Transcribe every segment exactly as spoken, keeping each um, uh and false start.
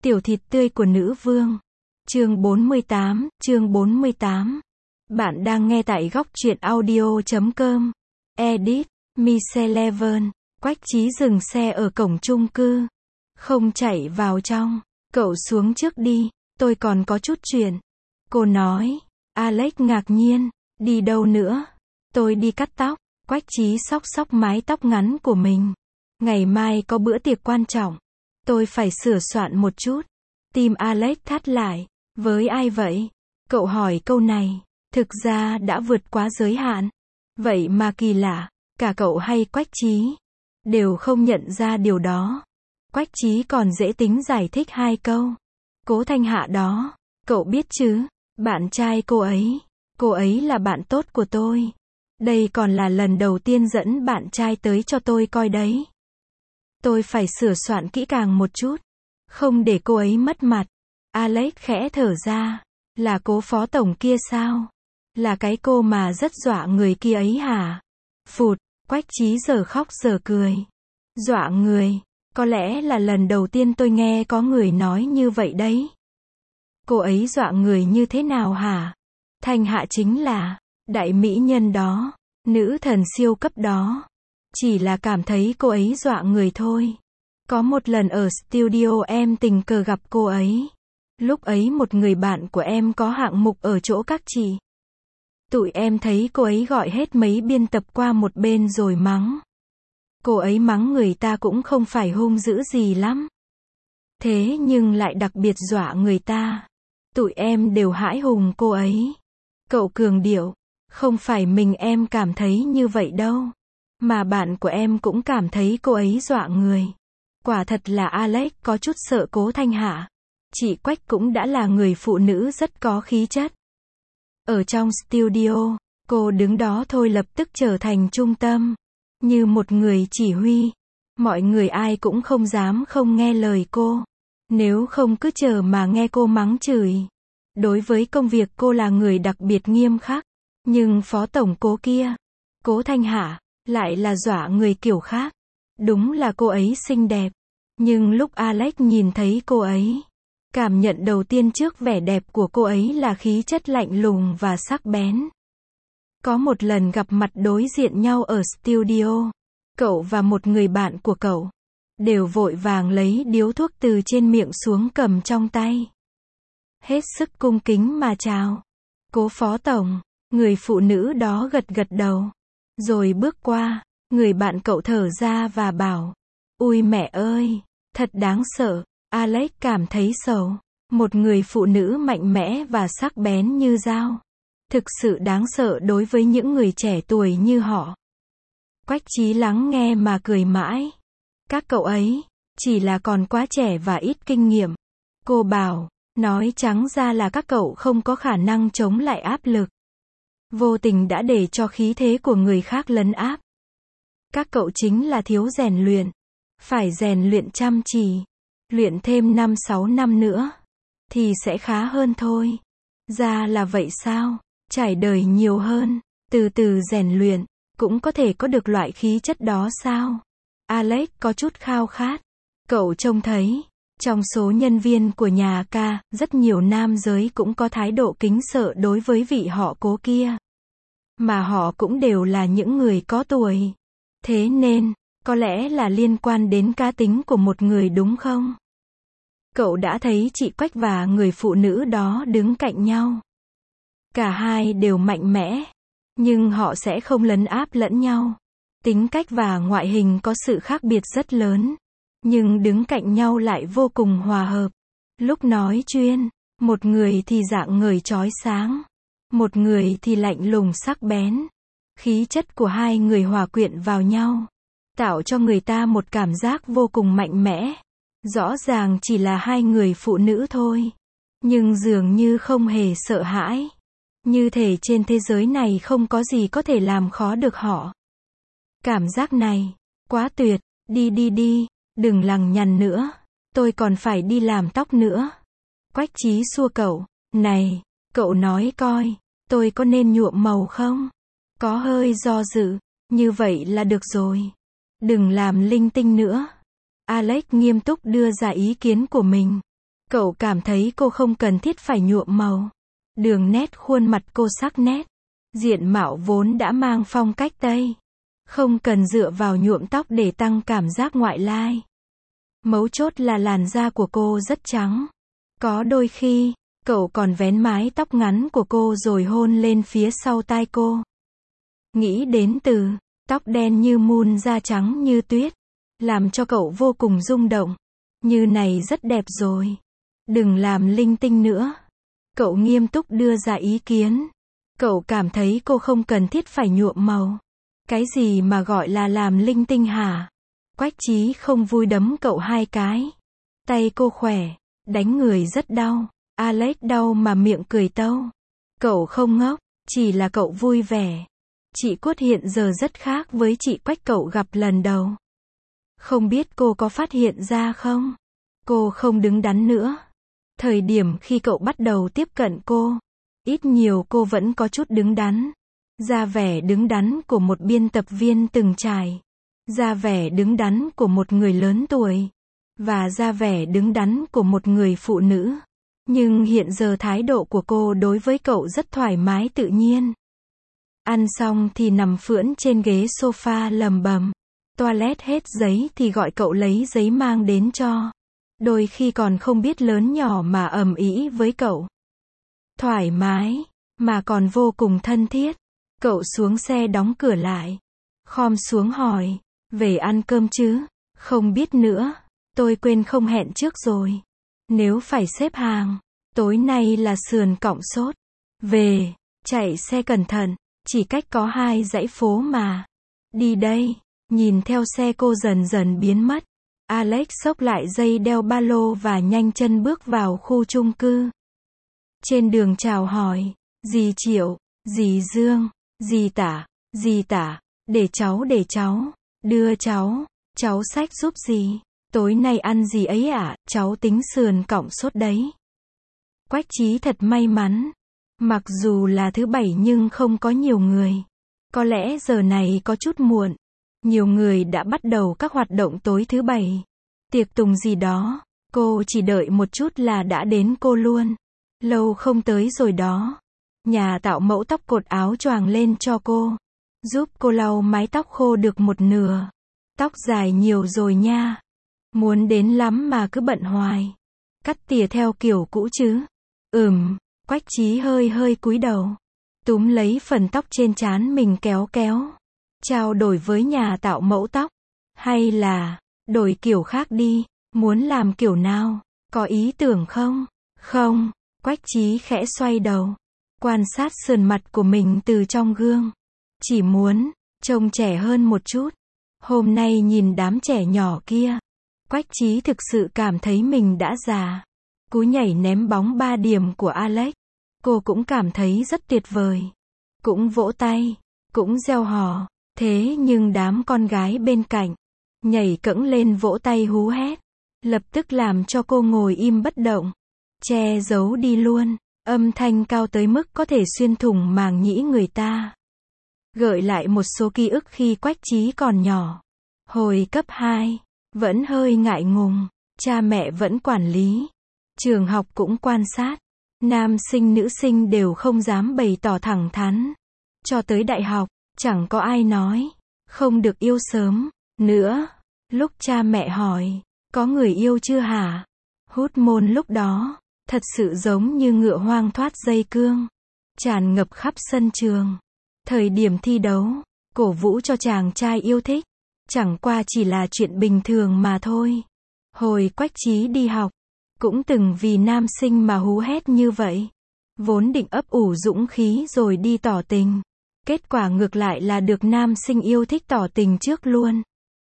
Tiểu thịt tươi của nữ vương. Chương bốn mươi tám, chương bốn mươi tám. Bạn đang nghe tại góc truyện audio chấm com. Edit, Micheleven. Quách Chí dừng xe ở cổng chung cư. Không chạy vào trong. Cậu xuống trước đi, tôi còn có chút chuyện. Cô nói. Alex ngạc nhiên. Đi đâu nữa? Tôi đi cắt tóc. Quách Chí xóc xóc mái tóc ngắn của mình. Ngày mai có bữa tiệc quan trọng. Tôi phải sửa soạn một chút. Tim Alex thắt lại. Với ai vậy? Cậu hỏi câu này. Thực ra đã vượt quá giới hạn. Vậy mà kỳ lạ. Cả cậu hay Quách Chí đều không nhận ra điều đó. Quách Chí còn dễ tính giải thích hai câu. Cố Thanh Hạ đó. Cậu biết chứ? Bạn trai cô ấy. Cô ấy là bạn tốt của tôi. Đây còn là lần đầu tiên dẫn bạn trai tới cho tôi coi đấy. Tôi phải sửa soạn kỹ càng một chút. Không để cô ấy mất mặt. Alex khẽ thở ra. Là cố phó tổng kia sao? Là cái cô mà rất dọa người kia ấy hả? Phụt, Quách Chí giờ khóc giờ cười. Dọa người. Có lẽ là lần đầu tiên tôi nghe có người nói như vậy đấy. Cô ấy dọa người như thế nào hả? Thanh Hạ chính là đại mỹ nhân đó. Nữ thần siêu cấp đó. Chỉ là cảm thấy cô ấy dọa người thôi. Có một lần ở studio em tình cờ gặp cô ấy. Lúc ấy một người bạn của em có hạng mục ở chỗ các chị. Tụi em thấy cô ấy gọi hết mấy biên tập qua một bên rồi mắng. Cô ấy mắng người ta cũng không phải hung dữ gì lắm. Thế nhưng lại đặc biệt dọa người ta. Tụi em đều hãi hùng cô ấy. Cậu cường điệu. Không phải mình em cảm thấy như vậy đâu. Mà bạn của em cũng cảm thấy cô ấy dọa người. Quả thật là Alex có chút sợ Cố Thanh Hạ. Chị Quách cũng đã là người phụ nữ rất có khí chất. Ở trong studio, cô đứng đó thôi lập tức trở thành trung tâm. Như một người chỉ huy. Mọi người ai cũng không dám không nghe lời cô. Nếu không cứ chờ mà nghe cô mắng chửi. Đối với công việc cô là người đặc biệt nghiêm khắc. Nhưng phó tổng Cố kia, Cố Thanh Hạ, lại là dọa người kiểu khác. Đúng là cô ấy xinh đẹp. Nhưng lúc Alex nhìn thấy cô ấy, cảm nhận đầu tiên trước vẻ đẹp của cô ấy là khí chất lạnh lùng và sắc bén. Có một lần gặp mặt đối diện nhau ở studio, cậu và một người bạn của cậu đều vội vàng lấy điếu thuốc từ trên miệng xuống cầm trong tay. Hết sức cung kính mà chào. Cố phó tổng. Người phụ nữ đó gật gật đầu. Rồi bước qua. Người bạn cậu thở ra và bảo. Ui mẹ ơi. Thật đáng sợ. Alex cảm thấy sầu. Một người phụ nữ mạnh mẽ và sắc bén như dao. Thực sự đáng sợ đối với những người trẻ tuổi như họ. Quách Chí lắng nghe mà cười mãi. Các cậu ấy chỉ là còn quá trẻ và ít kinh nghiệm. Cô bảo. Nói trắng ra là các cậu không có khả năng chống lại áp lực. Vô tình đã để cho khí thế của người khác lấn áp. Các cậu chính là thiếu rèn luyện. Phải rèn luyện chăm chỉ. Luyện thêm năm sáu năm nữa. Thì sẽ khá hơn thôi. Ra là vậy sao? Trải đời nhiều hơn. Từ từ rèn luyện. Cũng có thể có được loại khí chất đó sao? Alex có chút khao khát. Cậu trông thấy. Trong số nhân viên của nhà ca, rất nhiều nam giới cũng có thái độ kính sợ đối với vị họ Cố kia. Mà họ cũng đều là những người có tuổi. Thế nên, có lẽ là liên quan đến cá tính của một người đúng không? Cậu đã thấy chị Quách và người phụ nữ đó đứng cạnh nhau. Cả hai đều mạnh mẽ. Nhưng họ sẽ không lấn áp lẫn nhau. Tính cách và ngoại hình có sự khác biệt rất lớn. Nhưng đứng cạnh nhau lại vô cùng hòa hợp. Lúc nói chuyện, một người thì rạng ngời chói sáng. Một người thì lạnh lùng sắc bén. Khí chất của hai người hòa quyện vào nhau. Tạo cho người ta một cảm giác vô cùng mạnh mẽ. Rõ ràng chỉ là hai người phụ nữ thôi. Nhưng dường như không hề sợ hãi. Như thể trên thế giới này không có gì có thể làm khó được họ. Cảm giác này, quá tuyệt. Đi đi đi. Đừng lằng nhằng nữa. Tôi còn phải đi làm tóc nữa. Quách Chí xua cậu. Này, cậu nói coi. Tôi có nên nhuộm màu không? Có hơi do dự. Như vậy là được rồi. Đừng làm linh tinh nữa. Alex nghiêm túc đưa ra ý kiến của mình. Cậu cảm thấy cô không cần thiết phải nhuộm màu. Đường nét khuôn mặt cô sắc nét. Diện mạo vốn đã mang phong cách Tây. Không cần dựa vào nhuộm tóc để tăng cảm giác ngoại lai. Mấu chốt là làn da của cô rất trắng. Có đôi khi, cậu còn vén mái tóc ngắn của cô rồi hôn lên phía sau tai cô. Nghĩ đến từ, tóc đen như mun da trắng như tuyết, làm cho cậu vô cùng rung động. Như này rất đẹp rồi. Đừng làm linh tinh nữa. Cậu nghiêm túc đưa ra ý kiến. Cậu cảm thấy cô không cần thiết phải nhuộm màu. Cái gì mà gọi là làm linh tinh hả? Quách Chí không vui đấm cậu hai cái. Tay cô khỏe, đánh người rất đau. Alex đau mà miệng cười tâu. Cậu không ngốc, chỉ là cậu vui vẻ. Chị Quất hiện giờ rất khác với chị Quách cậu gặp lần đầu. Không biết cô có phát hiện ra không? Cô không đứng đắn nữa. Thời điểm khi cậu bắt đầu tiếp cận cô, ít nhiều cô vẫn có chút đứng đắn. Ra vẻ đứng đắn của một biên tập viên từng trải. Ra vẻ đứng đắn của một người lớn tuổi. Và ra vẻ đứng đắn của một người phụ nữ. Nhưng hiện giờ thái độ của cô đối với cậu rất thoải mái tự nhiên. Ăn xong thì nằm phưỡn trên ghế sofa lầm bầm. Toilet hết giấy thì gọi cậu lấy giấy mang đến cho. Đôi khi còn không biết lớn nhỏ mà ầm ĩ với cậu. Thoải mái, mà còn vô cùng thân thiết. Cậu xuống xe đóng cửa lại. Khom xuống hỏi, về ăn cơm chứ? Không biết nữa, tôi quên không hẹn trước rồi. Nếu phải xếp hàng, tối nay là sườn cọng sốt. Về, chạy xe cẩn thận, chỉ cách có hai dãy phố mà. Đi đây, nhìn theo xe cô dần dần biến mất. Alex xốc lại dây đeo ba lô và nhanh chân bước vào khu chung cư. Trên đường chào hỏi, dì Triệu, dì Dương, dì Tả, dì Tả, để cháu để cháu, đưa cháu, cháu xách giúp dì. Tối nay ăn gì ấy ạ, à? Cháu tính sườn cọng sốt đấy. Quách Chí thật may mắn. Mặc dù là thứ bảy nhưng không có nhiều người. Có lẽ giờ này có chút muộn. Nhiều người đã bắt đầu các hoạt động tối thứ bảy. Tiệc tùng gì đó. Cô chỉ đợi một chút là đã đến cô luôn. Lâu không tới rồi đó. Nhà tạo mẫu tóc cột áo choàng lên cho cô. Giúp cô lau mái tóc khô được một nửa. Tóc dài nhiều rồi nha. Muốn đến lắm mà cứ bận hoài. Cắt tỉa theo kiểu cũ chứ. Ừm, Quách Chí hơi hơi cúi đầu. Túm lấy phần tóc trên trán mình kéo kéo. Trao đổi với nhà tạo mẫu tóc. Hay là, đổi kiểu khác đi, muốn làm kiểu nào, có ý tưởng không? Không, Quách Chí khẽ xoay đầu. Quan sát sườn mặt của mình từ trong gương. Chỉ muốn, trông trẻ hơn một chút. Hôm nay nhìn đám trẻ nhỏ kia. Quách Chí thực sự cảm thấy mình đã già. Cú nhảy ném bóng ba điểm của Alex. Cô cũng cảm thấy rất tuyệt vời. Cũng vỗ tay, cũng reo hò. Thế nhưng đám con gái bên cạnh, nhảy cẫng lên vỗ tay hú hét. Lập tức làm cho cô ngồi im bất động. Che giấu đi luôn. Âm thanh cao tới mức có thể xuyên thủng màng nhĩ người ta. Gợi lại một số ký ức khi Quách Chí còn nhỏ. Hồi cấp hai, vẫn hơi ngại ngùng. Cha mẹ vẫn quản lý. Trường học cũng quan sát. Nam sinh nữ sinh đều không dám bày tỏ thẳng thắn. Cho tới đại học, chẳng có ai nói. Không được yêu sớm. Nữa. Lúc cha mẹ hỏi, có người yêu chưa hả? Hút môn lúc đó, thật sự giống như ngựa hoang thoát dây cương. Tràn ngập khắp sân trường. Thời điểm thi đấu, cổ vũ cho chàng trai yêu thích. Chẳng qua chỉ là chuyện bình thường mà thôi. Hồi Quách Chí đi học, cũng từng vì nam sinh mà hú hét như vậy. Vốn định ấp ủ dũng khí rồi đi tỏ tình. Kết quả ngược lại là được nam sinh yêu thích tỏ tình trước luôn.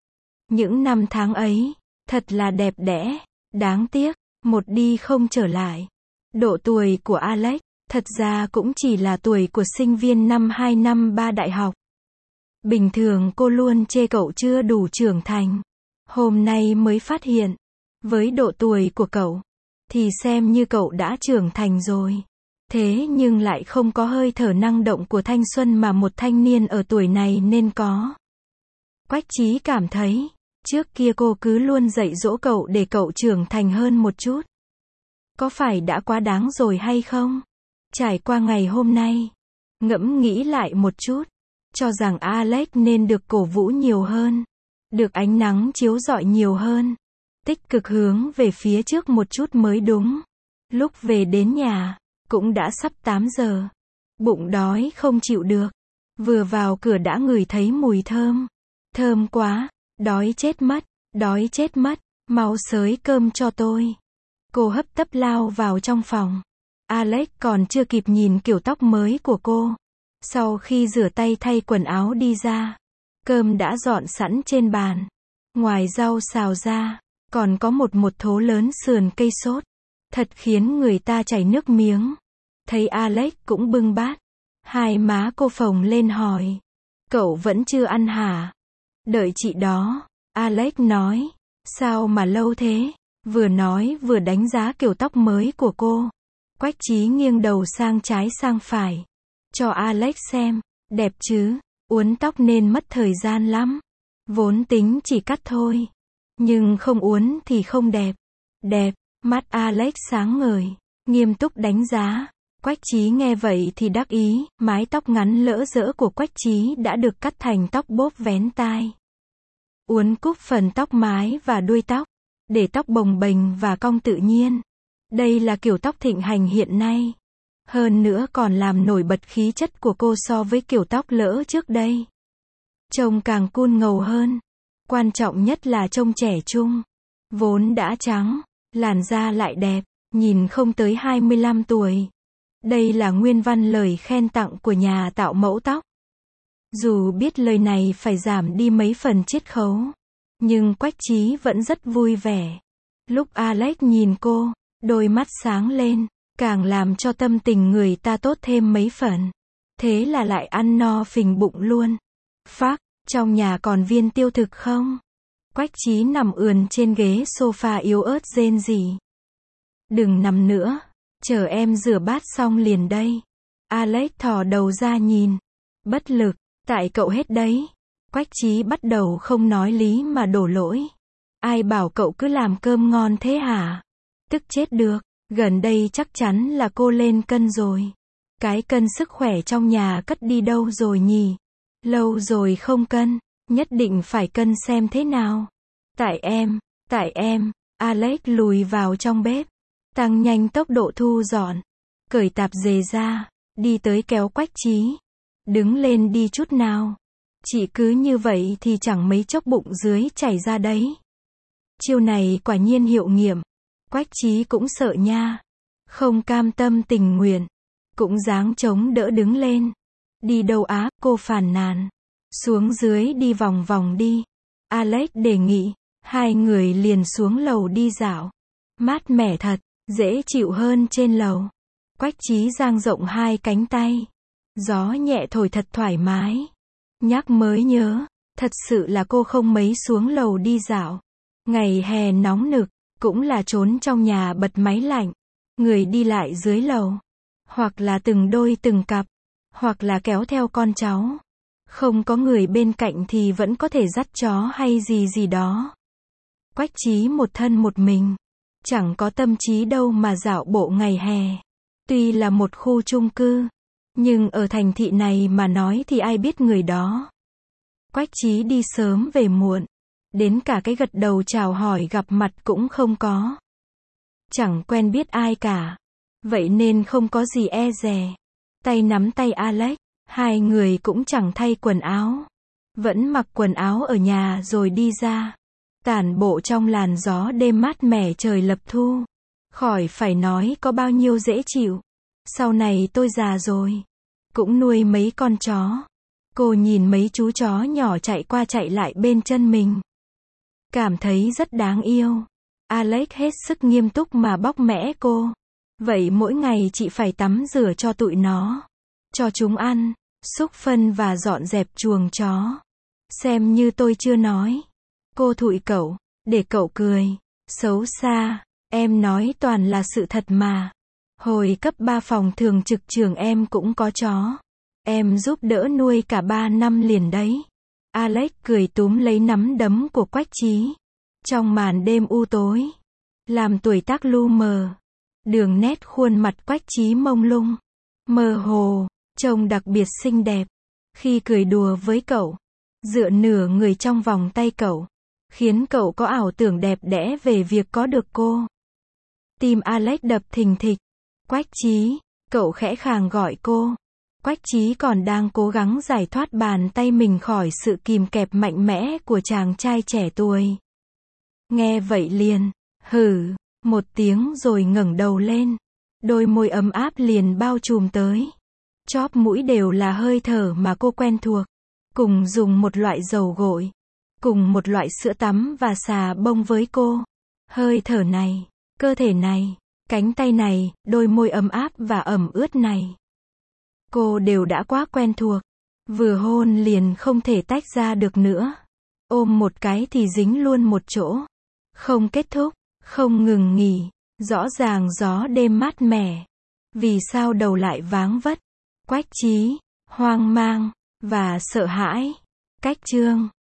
Những năm tháng ấy, thật là đẹp đẽ. Đáng tiếc, một đi không trở lại. Độ tuổi của Alex, thật ra cũng chỉ là tuổi của sinh viên năm hai năm ba đại học. Bình thường cô luôn chê cậu chưa đủ trưởng thành. Hôm nay mới phát hiện, với độ tuổi của cậu, thì xem như cậu đã trưởng thành rồi. Thế nhưng lại không có hơi thở năng động của thanh xuân mà một thanh niên ở tuổi này nên có. Quách Chí cảm thấy, trước kia cô cứ luôn dạy dỗ cậu để cậu trưởng thành hơn một chút. Có phải đã quá đáng rồi hay không? Trải qua ngày hôm nay, ngẫm nghĩ lại một chút, cho rằng Alex nên được cổ vũ nhiều hơn, được ánh nắng chiếu rọi nhiều hơn, tích cực hướng về phía trước một chút mới đúng. Lúc về đến nhà, cũng đã sắp tám giờ. Bụng đói không chịu được. Vừa vào cửa đã ngửi thấy mùi thơm. Thơm quá, đói chết mất, đói chết mất, mau xới cơm cho tôi. Cô hấp tấp lao vào trong phòng. Alex còn chưa kịp nhìn kiểu tóc mới của cô. Sau khi rửa tay thay quần áo đi ra, cơm đã dọn sẵn trên bàn. Ngoài rau xào ra, còn có một một thố lớn sườn cây sốt. Thật khiến người ta chảy nước miếng. Thấy Alex cũng bưng bát. Hai má cô phồng lên hỏi. Cậu vẫn chưa ăn hả? Đợi chị đó. Alex nói. Sao mà lâu thế? Vừa nói vừa đánh giá kiểu tóc mới của cô. Quách Chí nghiêng đầu sang trái sang phải. Cho Alex xem. Đẹp chứ? Uốn tóc nên mất thời gian lắm. Vốn tính chỉ cắt thôi. Nhưng không uốn thì không đẹp. Đẹp. Mắt Alex sáng ngời. Nghiêm túc đánh giá. Quách Chí nghe vậy thì đắc ý. Mái tóc ngắn lỡ dỡ của Quách Chí đã được cắt thành tóc bốp vén tai. Uốn cúp phần tóc mái và đuôi tóc. Để tóc bồng bềnh và cong tự nhiên. Đây là kiểu tóc thịnh hành hiện nay. Hơn nữa còn làm nổi bật khí chất của cô so với kiểu tóc lỡ trước đây. Trông càng cool ngầu hơn. Quan trọng nhất là trông trẻ trung. Vốn đã trắng, làn da lại đẹp, nhìn không tới hai mươi lăm tuổi. Đây là nguyên văn lời khen tặng của nhà tạo mẫu tóc. Dù biết lời này phải giảm đi mấy phần chiết khấu, nhưng Quách Chí vẫn rất vui vẻ. Lúc Alex nhìn cô, đôi mắt sáng lên, càng làm cho tâm tình người ta tốt thêm mấy phần. Thế là lại ăn no phình bụng luôn. Phác, trong nhà còn viên tiêu thực không? Quách Chí nằm ườn trên ghế sofa yếu ớt rên rỉ. Đừng nằm nữa, chờ em rửa bát xong liền đây. Alex thò đầu ra nhìn. Bất lực, tại cậu hết đấy. Quách Chí bắt đầu không nói lý mà đổ lỗi. Ai bảo cậu cứ làm cơm ngon thế hả? Tức chết được, gần đây chắc chắn là cô lên cân rồi. Cái cân sức khỏe trong nhà cất đi đâu rồi nhỉ? Lâu rồi không cân, nhất định phải cân xem thế nào. Tại em, tại em, Alex lùi vào trong bếp, tăng nhanh tốc độ thu dọn, cởi tạp dề ra, đi tới kéo Quách Chí. Đứng lên đi chút nào. Chị cứ như vậy thì chẳng mấy chốc bụng dưới chảy ra đấy. Chiêu này quả nhiên hiệu nghiệm. Quách Chí cũng sợ nha. Không cam tâm tình nguyện. Cũng dáng chống đỡ đứng lên. Đi đâu á, cô phàn nàn. Xuống dưới đi vòng vòng đi. Alex đề nghị. Hai người liền xuống lầu đi dạo. Mát mẻ thật, dễ chịu hơn trên lầu. Quách Chí dang rộng hai cánh tay. Gió nhẹ thổi thật thoải mái. Nhắc mới nhớ, thật sự là cô không mấy xuống lầu đi dạo. Ngày hè nóng nực, cũng là trốn trong nhà bật máy lạnh. Người đi lại dưới lầu. Hoặc là từng đôi từng cặp. Hoặc là kéo theo con cháu. Không có người bên cạnh thì vẫn có thể dắt chó hay gì gì đó. Quách Chí một thân một mình. Chẳng có tâm trí đâu mà dạo bộ ngày hè. Tuy là một khu chung cư. Nhưng ở thành thị này mà nói thì ai biết người đó. Quách Chí đi sớm về muộn. Đến cả cái gật đầu chào hỏi gặp mặt cũng không có. Chẳng quen biết ai cả. Vậy nên không có gì e dè. Tay nắm tay Alex. Hai người cũng chẳng thay quần áo. Vẫn mặc quần áo ở nhà rồi đi ra. Tản bộ trong làn gió đêm mát mẻ trời lập thu. Khỏi phải nói có bao nhiêu dễ chịu. Sau này tôi già rồi. Cũng nuôi mấy con chó. Cô nhìn mấy chú chó nhỏ chạy qua chạy lại bên chân mình. Cảm thấy rất đáng yêu. Alex hết sức nghiêm túc mà bóc mẽ cô. Vậy mỗi ngày chị phải tắm rửa cho tụi nó. Cho chúng ăn, xúc phân và dọn dẹp chuồng chó. Xem như tôi chưa nói. Cô thụi cậu, để cậu cười. Xấu xa, em nói toàn là sự thật mà. Hồi cấp ba phòng thường trực trường em cũng có chó. Em giúp đỡ nuôi cả ba năm liền đấy. Alex cười túm lấy nắm đấm của Quách Chí. Trong màn đêm u tối, làm tuổi tác lu mờ, Đường nét khuôn mặt Quách Trí mông lung, mơ hồ, trông đặc biệt xinh đẹp. Khi cười đùa với cậu, dựa nửa người trong vòng tay cậu, khiến cậu có ảo tưởng đẹp đẽ về việc có được cô. Tim Alex đập thình thịch. Quách Trí, cậu khẽ khàng gọi cô. Quách Trí còn đang cố gắng giải thoát bàn tay mình khỏi sự kìm kẹp mạnh mẽ của chàng trai trẻ tuổi. Nghe vậy liền, hừ, một tiếng rồi ngẩng đầu lên. Đôi môi ấm áp liền bao trùm tới. Chóp mũi đều là hơi thở mà cô quen thuộc. Cùng dùng một loại dầu gội. Cùng một loại sữa tắm và xà bông với cô. Hơi thở này, cơ thể này, cánh tay này, đôi môi ấm áp và ẩm ướt này. Cô đều đã quá quen thuộc. Vừa hôn liền không thể tách ra được nữa. Ôm một cái thì dính luôn một chỗ. Không kết thúc, không ngừng nghỉ. Rõ ràng gió đêm mát mẻ. Vì sao đầu lại váng vất? Quách Trí, hoang mang, và sợ hãi. Cách chương